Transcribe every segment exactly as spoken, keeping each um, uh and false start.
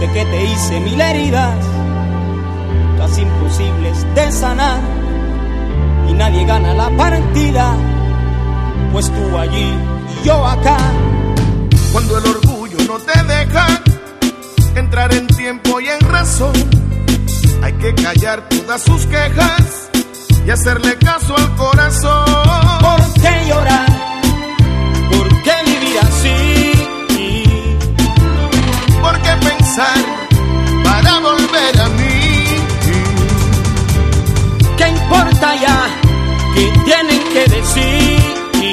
sé que te hice mil heridas, casi imposibles de sanar, y nadie gana la partida, pues tú allí y yo acá. Cuando el orgullo no te deja entrar en tiempo y en razón, hay que callar todas sus quejas y hacerle caso al corazón. ¿Por qué llorar? ¿Por qué vivir así? ¿Por qué pensar para volver a mí? ¿Qué importa ya? ¿Qué tienen que decir?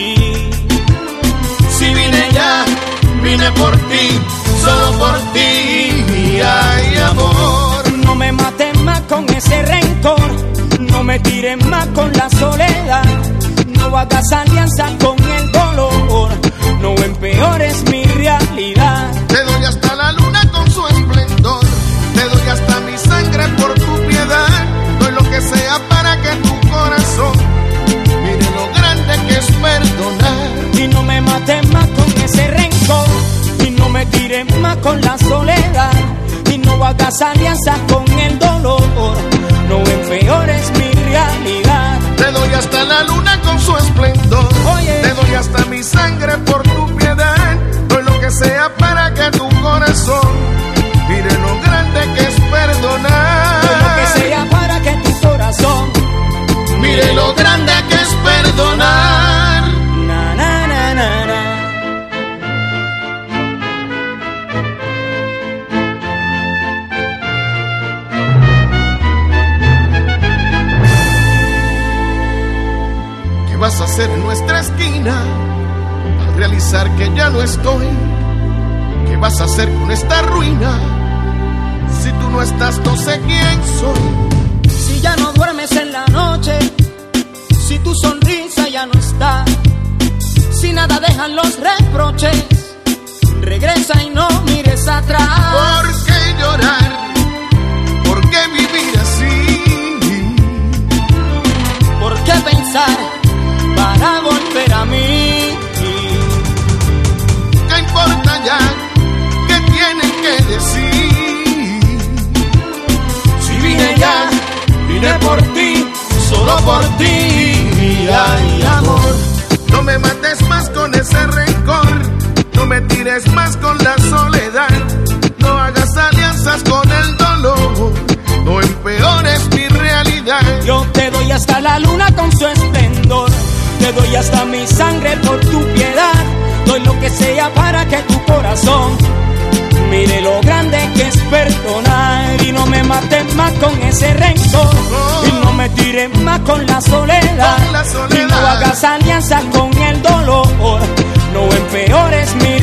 Si vine ya, vine por ti, solo por ti, ay amor. No me mates más con ese rencor, no me tires más con la soledad, no hagas alianza con el dolor, no empeores mi realidad. Te doy hasta la luna con su esplendor, te doy hasta mi sangre por tu piedad, doy lo que sea para que tu corazón mire lo grande que es perdonar. Y no me mates más con ese rencor, y no me tires más con la soledad, y no hagas alianza con el dolor, no empeores mi realidad. Te doy hasta la luna con su esplendor, oye, te doy hasta mi sangre por tu piedad, doy lo que sea para que tu corazón mire lo grande que es perdonar. Doy lo que sea para que tu corazón mire lo grande que es perdonar. Na, na, na, na, na. ¿Qué vas a hacer en nuestra esquina al realizar que ya no estoy? ¿Qué vas a hacer con esta ruina? Si tú no estás, no sé quién soy. Si ya no duermes en la noche, si tu sonrisa ya no está, si nada dejan los reproches, regresa y no mires atrás. ¿Por qué llorar? ¿Por qué vivir así? ¿Por qué pensar para volver a mí? ¿Qué importa ya? ¿Qué tienen que decir? Si vine ya, vine por ti, solo por ti, ay amor. No me mates más con ese rencor, no me tires más con la soledad, no hagas alianzas con el dolor, no empeores mi realidad. Yo te doy hasta la luna con su esplendor, te doy hasta mi sangre por tu piedad, doy lo que sea para que tu corazón mire lo grande que es perdonar. Y no me mates más con ese rencor, oh, y no me tires más con la soledad, con la soledad. Y no hagas alianza con el dolor, no empeores mi